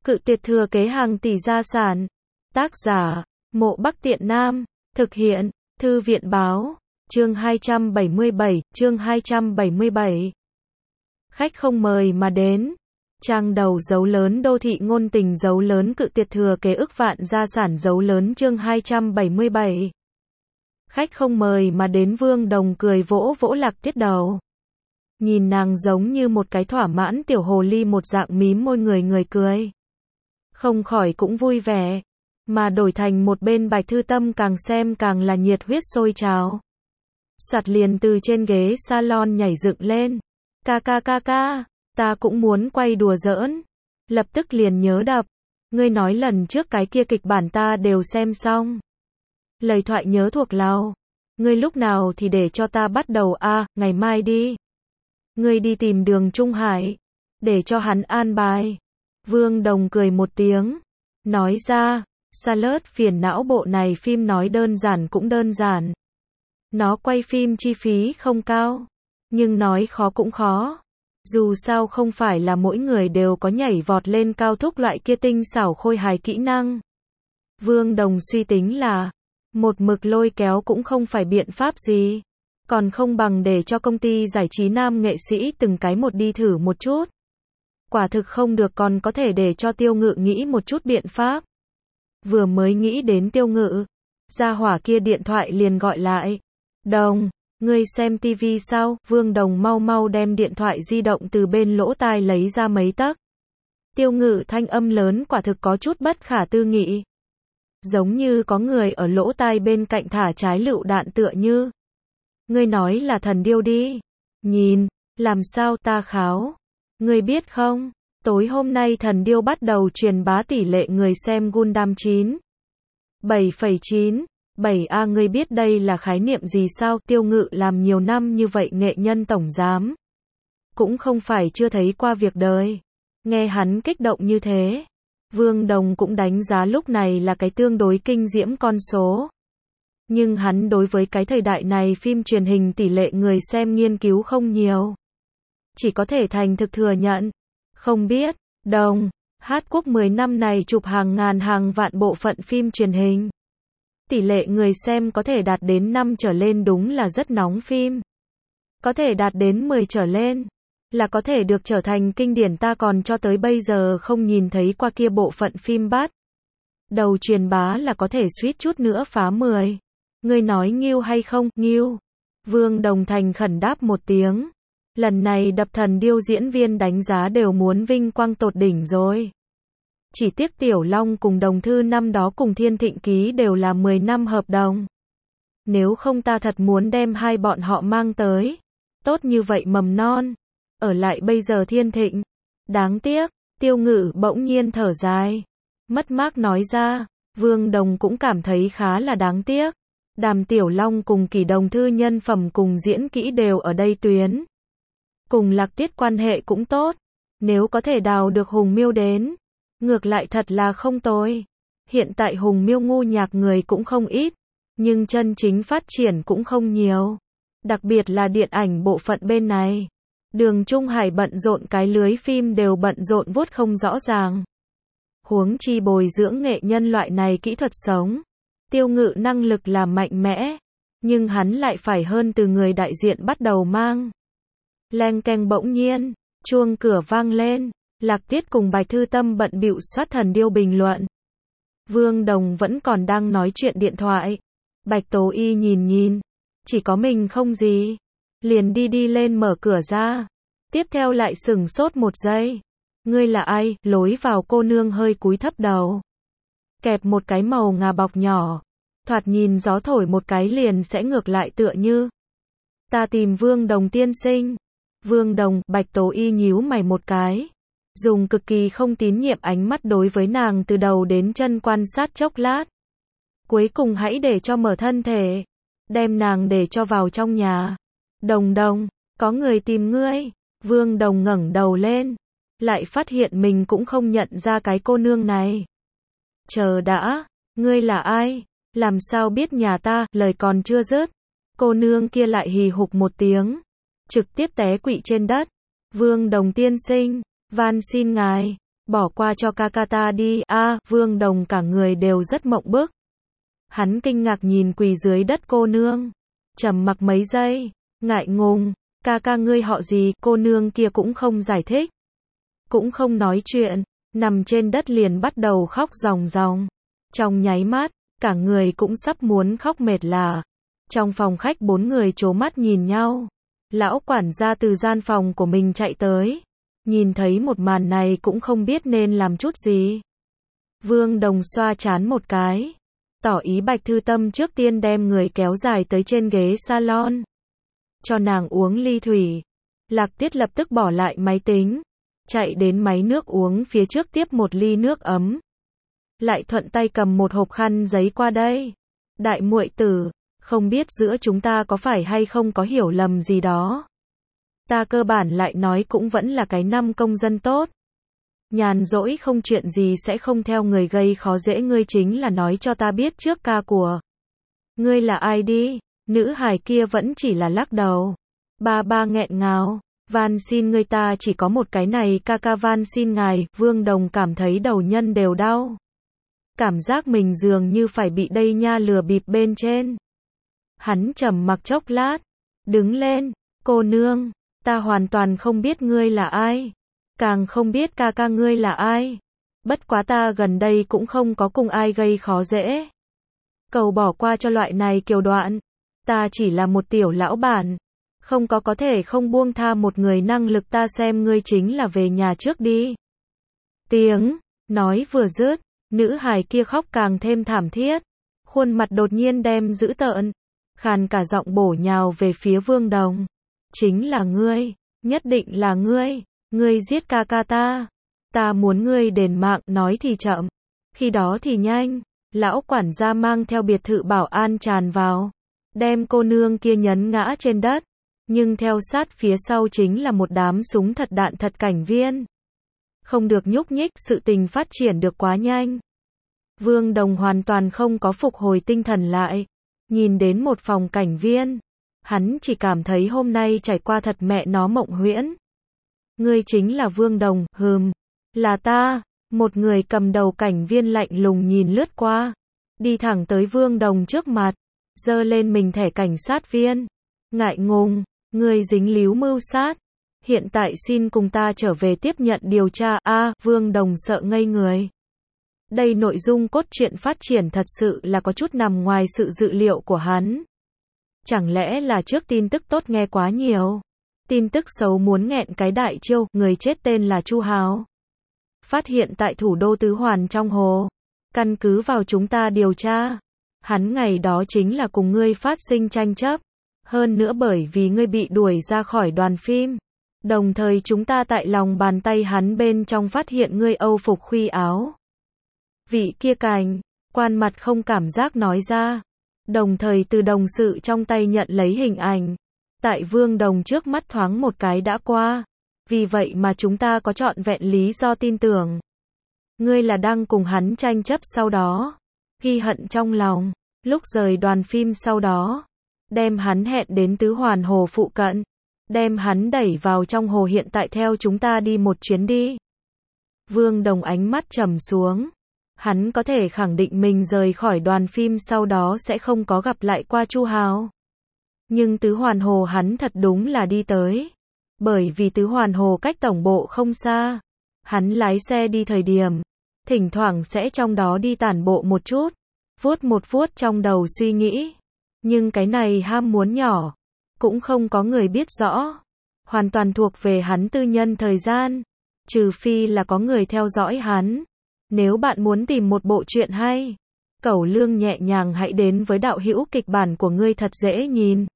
Cự tuyệt thừa kế hàng tỷ gia sản. Tác giả, Mộ Bắc Tiện Nam. Thực hiện, Thư viện báo. Chương 277. Khách không mời mà đến. Trang đầu dấu lớn đô thị ngôn tình dấu lớn cự tuyệt thừa kế ức vạn gia sản dấu lớn chương 277. Khách không mời mà đến Vương Đồng cười vỗ vỗ Lạc Tiết đầu. Nhìn nàng giống như một cái thỏa mãn tiểu hồ ly một dạng mím môi người cười. Không khỏi cũng vui vẻ. Mà đổi thành một bên Bạch Thư Tâm càng xem càng là nhiệt huyết sôi trào. Soạt liền từ trên ghế salon nhảy dựng lên. Ca, ta cũng muốn quay đùa giỡn. Lập tức liền nhớ đập. Ngươi nói lần trước cái kia kịch bản ta đều xem xong. Lời thoại nhớ thuộc lòng. Ngươi lúc nào thì để cho ta bắt đầu ngày mai đi. Ngươi đi tìm Đường Trung Hải. Để cho hắn an bài. Vương Đồng cười một tiếng. Nói ra, Salad phiền não bộ này phim nói đơn giản cũng đơn giản. Nó quay phim chi phí không cao. Nhưng nói khó cũng khó. Dù sao không phải là mỗi người đều có nhảy vọt lên cao thúc loại kia tinh xảo khôi hài kỹ năng. Vương Đồng suy tính là, một mực lôi kéo cũng không phải biện pháp gì. Còn không bằng để cho công ty giải trí nam nghệ sĩ từng cái một đi thử một chút. Quả thực không được còn có thể để cho Tiêu Ngự nghĩ một chút biện pháp. Vừa mới nghĩ đến Tiêu Ngự, gia hỏa kia điện thoại liền gọi lại. Đồng, ngươi xem tivi sao? Vương Đồng mau đem điện thoại di động từ bên lỗ tai lấy ra mấy tấc. Tiêu Ngự thanh âm lớn quả thực có chút bất khả tư nghị. Giống như có người ở lỗ tai bên cạnh thả trái lựu đạn tựa như. Ngươi nói là thần điêu đi. Nhìn, làm sao ta kháo. Ngươi biết không, tối hôm nay thần điêu bắt đầu truyền bá tỷ lệ người xem Gundam 7,9. Ngươi biết đây là khái niệm gì sao? Tiêu Ngự làm nhiều năm như vậy nghệ nhân tổng giám. Cũng không phải chưa thấy qua việc đời. Nghe hắn kích động như thế. Vương Đồng cũng đánh giá lúc này là cái tương đối kinh diễm con số. Nhưng hắn đối với cái thời đại này phim truyền hình tỷ lệ người xem nghiên cứu không nhiều. Chỉ có thể thành thực thừa nhận. Không biết, Đồng, Hát Quốc 10 năm này chụp hàng ngàn hàng vạn bộ phận phim truyền hình. Tỷ lệ người xem có thể đạt đến 5 trở lên đúng là rất nóng phim. Có thể đạt đến 10 trở lên. Là có thể được trở thành kinh điển ta còn cho tới bây giờ không nhìn thấy qua kia bộ phận phim bắt. Đầu truyền bá là có thể suýt chút nữa phá 10. Ngươi nói nghiêu hay không? Nghiêu. Vương Đồng thành khẩn đáp một tiếng. Lần này đập thần điêu diễn viên đánh giá đều muốn vinh quang tột đỉnh rồi. Chỉ tiếc Tiểu Long cùng Đồng Thư năm đó cùng Thiên Thịnh ký đều là 10 năm hợp đồng. Nếu không ta thật muốn đem hai bọn họ mang tới. Tốt như vậy mầm non. Ở lại bây giờ Thiên Thịnh. Đáng tiếc, Tiêu Ngự bỗng nhiên thở dài. Mất mát nói ra, Vương Đồng cũng cảm thấy khá là đáng tiếc. Đàm Tiểu Long cùng Kỷ Đồng Thư nhân phẩm cùng diễn kỹ đều ở đây tuyến. Cùng Lạc Tiết quan hệ cũng tốt. Nếu có thể đào được Hùng Miêu đến. Ngược lại thật là không tồi. Hiện tại Hùng Miêu ngu nhạc người cũng không ít. Nhưng chân chính phát triển cũng không nhiều. Đặc biệt là điện ảnh bộ phận bên này. Đường Trung Hải bận rộn cái lưới phim đều bận rộn vuốt không rõ ràng. Huống chi bồi dưỡng nghệ nhân loại này kỹ thuật sống. Tiêu Ngự năng lực là mạnh mẽ. Nhưng hắn lại phải hơn từ người đại diện bắt đầu mang. Leng keng bỗng nhiên, chuông cửa vang lên. Lạc Tiết cùng Bạch Thư Tâm bận bịu soát thần điêu bình luận. Vương Đồng vẫn còn đang nói chuyện điện thoại. Bạch Tố Y nhìn. Chỉ có mình không gì. Liền đi lên mở cửa ra. Tiếp theo lại sửng sốt một giây. Ngươi là ai? Lối vào cô nương hơi cúi thấp đầu. Kẹp một cái màu ngà bọc nhỏ. Thoạt nhìn gió thổi một cái liền sẽ ngược lại tựa như. Ta tìm Vương Đồng tiên sinh. Vương Đồng, Bạch Tố Y nhíu mày một cái. Dùng cực kỳ không tín nhiệm ánh mắt đối với nàng từ đầu đến chân quan sát chốc lát. Cuối cùng hãy để cho mở thân thể. Đem nàng để cho vào trong nhà. Đồng, có người tìm ngươi. Vương Đồng ngẩng đầu lên. Lại phát hiện mình cũng không nhận ra cái cô nương này. Chờ đã, ngươi là ai? Làm sao biết nhà ta? Lời còn chưa dứt. Cô nương kia lại hì hục một tiếng. Trực tiếp té quỵ trên đất. Vương Đồng tiên sinh, van xin ngài. Bỏ qua cho ca ca ta đi. Vương Đồng cả người đều rất mộng bức. Hắn kinh ngạc nhìn quỳ dưới đất cô nương. Trầm mặc mấy giây, ngại ngùng, ca ca ngươi họ gì? Cô nương kia cũng không giải thích, cũng không nói chuyện, nằm trên đất liền bắt đầu khóc ròng ròng. Trong nháy mắt, cả người cũng sắp muốn khóc mệt lả. Trong phòng khách 4 người trố mắt nhìn nhau. Lão quản gia từ gian phòng của mình chạy tới, nhìn thấy một màn này cũng không biết nên làm chút gì. Vương Đồng xoa trán một cái, tỏ ý Bạch Thư Tâm trước tiên đem người kéo dài tới trên ghế salon, cho nàng uống ly thủy. Lạc Tiết lập tức bỏ lại máy tính, chạy đến máy nước uống phía trước tiếp một ly nước ấm, lại thuận tay cầm một hộp khăn giấy qua đây. Đại muội tử, không biết giữa chúng ta có phải hay không có hiểu lầm gì đó. Ta cơ bản lại nói cũng vẫn là cái năm công dân tốt. Nhàn rỗi không chuyện gì sẽ không theo người gây khó dễ, ngươi chính là nói cho ta biết trước ca của ngươi là ai đi. Nữ hài kia vẫn chỉ là lắc đầu. Ba nghẹn ngào, van xin ngươi, ta chỉ có một cái này, ca ca van xin ngài. Vương Đồng cảm thấy đầu nhân đều đau. Cảm giác mình dường như phải bị đây nha lừa bịp bên trên. Hắn trầm mặc chốc lát, đứng lên, cô nương, ta hoàn toàn không biết ngươi là ai, càng không biết ca ca ngươi là ai. Bất quá ta gần đây cũng không có cùng ai gây khó dễ. Cầu bỏ qua cho loại này kiều đoạn, ta chỉ là một tiểu lão bản, không có thể không buông tha một người năng lực, ta xem ngươi chính là về nhà trước đi. Tiếng nói vừa dứt, nữ hài kia khóc càng thêm thảm thiết, khuôn mặt đột nhiên đem dữ tợn, khàn cả giọng bổ nhào về phía Vương Đồng. Chính là ngươi, nhất định là ngươi giết ca ca ta muốn ngươi đền mạng. Nói thì chậm, khi đó thì nhanh. Lão quản gia mang theo biệt thự bảo an tràn vào, đem cô nương kia nhấn ngã trên đất, nhưng theo sát phía sau chính là một đám súng thật đạn thật cảnh viên. Không được nhúc nhích, sự tình phát triển được quá nhanh. Vương Đồng hoàn toàn không có phục hồi tinh thần lại. Nhìn đến một phòng cảnh viên, hắn chỉ cảm thấy hôm nay trải qua thật mẹ nó mộng huyễn. Ngươi chính là Vương Đồng? Là ta. Một người cầm đầu cảnh viên lạnh lùng nhìn lướt qua, đi thẳng tới Vương Đồng trước mặt, giơ lên mình thẻ cảnh sát viên. Ngại ngùng, ngươi dính líu mưu sát, hiện tại xin cùng ta trở về tiếp nhận điều tra. Vương Đồng sợ ngây người. Đây nội dung cốt truyện phát triển thật sự là có chút nằm ngoài sự dự liệu của hắn. Chẳng lẽ là trước tin tức tốt nghe quá nhiều, tin tức xấu muốn nghẹn cái đại chiêu. Người chết tên là Chu Hào, phát hiện tại thủ đô Tứ Hoàn trong hồ. Căn cứ vào chúng ta điều tra, hắn ngày đó chính là cùng ngươi phát sinh tranh chấp, hơn nữa bởi vì ngươi bị đuổi ra khỏi đoàn phim. Đồng thời chúng ta tại lòng bàn tay hắn bên trong phát hiện ngươi Âu phục khuy áo. Vị kia cảnh quan mặt không cảm giác nói ra, đồng thời từ đồng sự trong tay nhận lấy hình ảnh, tại Vương Đồng trước mắt thoáng một cái đã qua. Vì vậy mà chúng ta có trọn vẹn lý do tin tưởng ngươi là đang cùng hắn tranh chấp, sau đó ghi hận trong lòng, lúc rời đoàn phim sau đó đem hắn hẹn đến Tứ Hoàn hồ phụ cận, đem hắn đẩy vào trong hồ. Hiện tại theo chúng ta đi một chuyến đi. Vương Đồng ánh mắt trầm xuống, hắn có thể khẳng định mình rời khỏi đoàn phim sau đó sẽ không có gặp lại qua Chu Hào. Nhưng Tứ Hoàn hồ hắn thật đúng là đi tới. Bởi vì Tứ Hoàn hồ cách tổng bộ không xa, hắn lái xe đi thời điểm, thỉnh thoảng sẽ trong đó đi tản bộ một chút, vuốt trong đầu suy nghĩ. Nhưng cái này ham muốn nhỏ, cũng không có người biết rõ, hoàn toàn thuộc về hắn tư nhân thời gian, trừ phi là có người theo dõi hắn. Nếu bạn muốn tìm một bộ truyện hay, cẩu lương nhẹ nhàng, hãy đến với Đạo Hữu Kịch Bản của ngươi thật dễ nhìn.